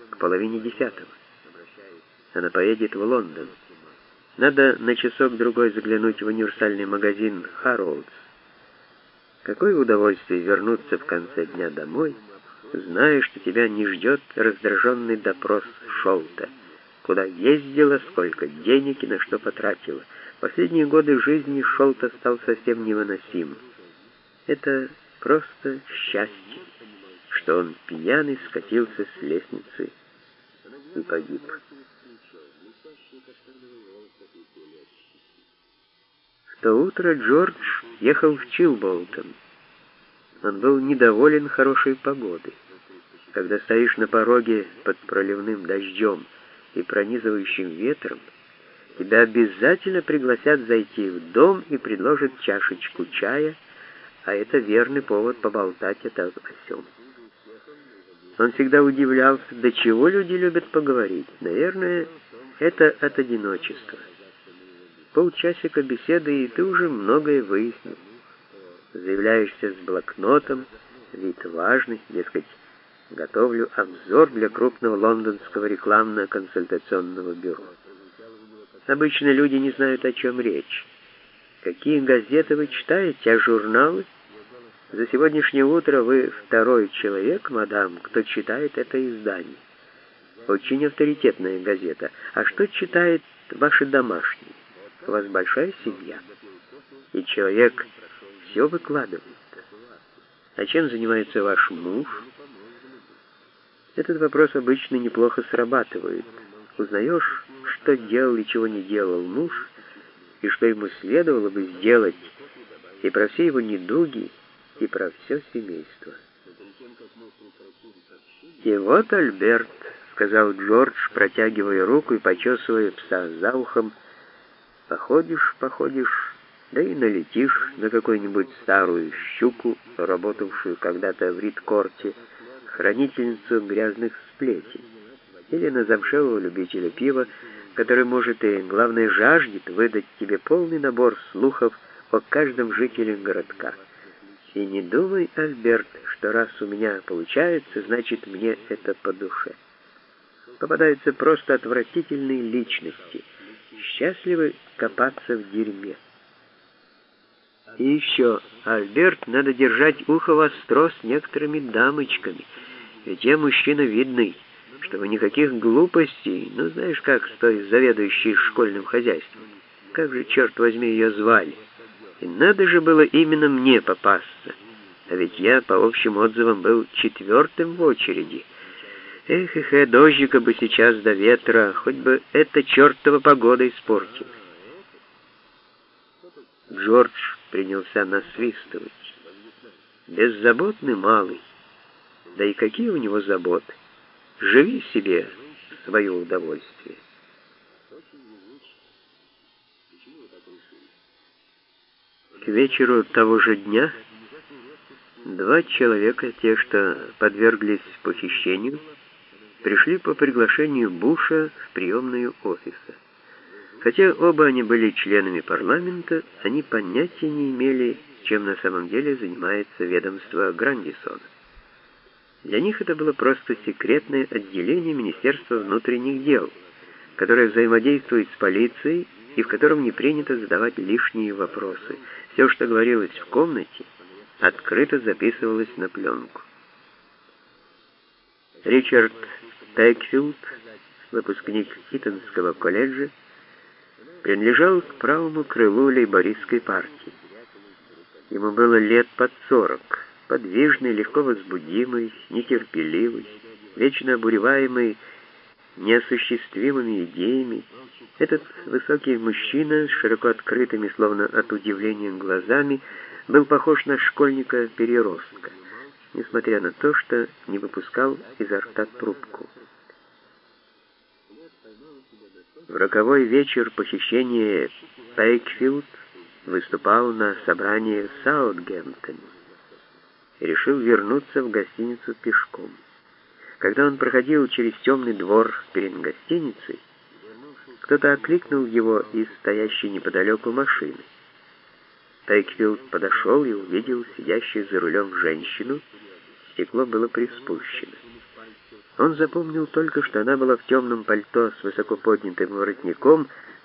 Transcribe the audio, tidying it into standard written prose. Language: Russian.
к половине 10. Она поедет в Лондон. Надо на часок-другой заглянуть в универсальный магазин «Харроудс». Какое удовольствие вернуться в конце дня домой, зная, что тебя не ждет раздраженный допрос Шолта. Куда ездила, сколько денег и на что потратила. Последние годы жизни Шолта стал совсем невыносим. Это просто счастье, что он пьяный скатился с лестницы и погиб. В то утро Джордж ехал в Чилболтон. Он был недоволен хорошей погодой. Когда стоишь на пороге под проливным дождем и пронизывающим ветром, тебя обязательно пригласят зайти в дом и предложат чашечку чая, а это верный повод поболтать о сём. Он всегда удивлялся, до чего люди любят поговорить. Наверное, это от одиночества. Полчасика беседы, и ты уже многое выяснил. Заявляешься с блокнотом, вид важный, дескать, готовлю обзор для крупного лондонского рекламно-консультационного бюро. Обычно люди не знают, о чем речь. Какие газеты вы читаете, а журналы? За сегодняшнее утро вы второй человек, мадам, кто читает это издание. Очень авторитетная газета. А что читает ваши домашние? У вас большая семья, и человек все выкладывает. А чем занимается ваш муж? Этот вопрос обычно неплохо срабатывает. Узнаешь, что делал и чего не делал муж, и что ему следовало бы сделать, и про все его недуги, и про все семейство. «И вот Альберт», — сказал Джордж, протягивая руку и почесывая пса за ухом, — «походишь, да и налетишь на какую-нибудь старую щуку, работавшую когда-то в Ридкорте, хранительницу грязных сплетен, или на замшелого любителя пива, который, может, и, главное, жаждет выдать тебе полный набор слухов о каждом жителе городка. И не думай, Альберт, что раз у меня получается, значит, мне это по душе. Попадаются просто отвратительные личности, счастливы копаться в дерьме. И еще, Альберт, надо держать ухо востро с некоторыми дамочками, ведь я мужчина видный, чтобы никаких глупостей, ну знаешь, как с той заведующей школьным хозяйством. Как же, черт возьми, ее звали? И надо же было именно мне попасться. А ведь я, по общим отзывам, был 4-м в очереди. Эх, дождика бы сейчас до ветра, хоть бы эта чертова погода испортилась. Джордж принялся насвистывать. Беззаботный малый. Да и какие у него заботы? Живи себе в свое удовольствие. К вечеру того же дня 2 человека, те, что подверглись похищению, пришли по приглашению Буша в приемную офиса. Хотя оба они были членами парламента, они понятия не имели, чем на самом деле занимается ведомство Грандисона. Для них это было просто секретное отделение Министерства внутренних дел, которое взаимодействует с полицией и в котором не принято задавать лишние вопросы. Все, что говорилось в комнате, открыто записывалось на пленку. Ричард Пекфилд, выпускник Итонского колледжа, принадлежал к правому крылу лейбористской партии. Ему было лет под 40, подвижный, легко возбудимый, нетерпеливый, вечно обуреваемый неосуществимыми идеями. Этот высокий мужчина с широко открытыми, словно от удивления, глазами, был похож на школьника-переростка, несмотря на то, что не выпускал изо рта трубку. В роковой вечер похищения Пейкфилд выступал на собрании в Саутгемптоне и решил вернуться в гостиницу пешком. Когда он проходил через темный двор перед гостиницей, кто-то окликнул его из стоящей неподалеку машины. Пейкфилд подошел и увидел сидящую за рулем женщину, стекло было приспущено. Он запомнил только, что она была в темном пальто с высоко поднятым воротником,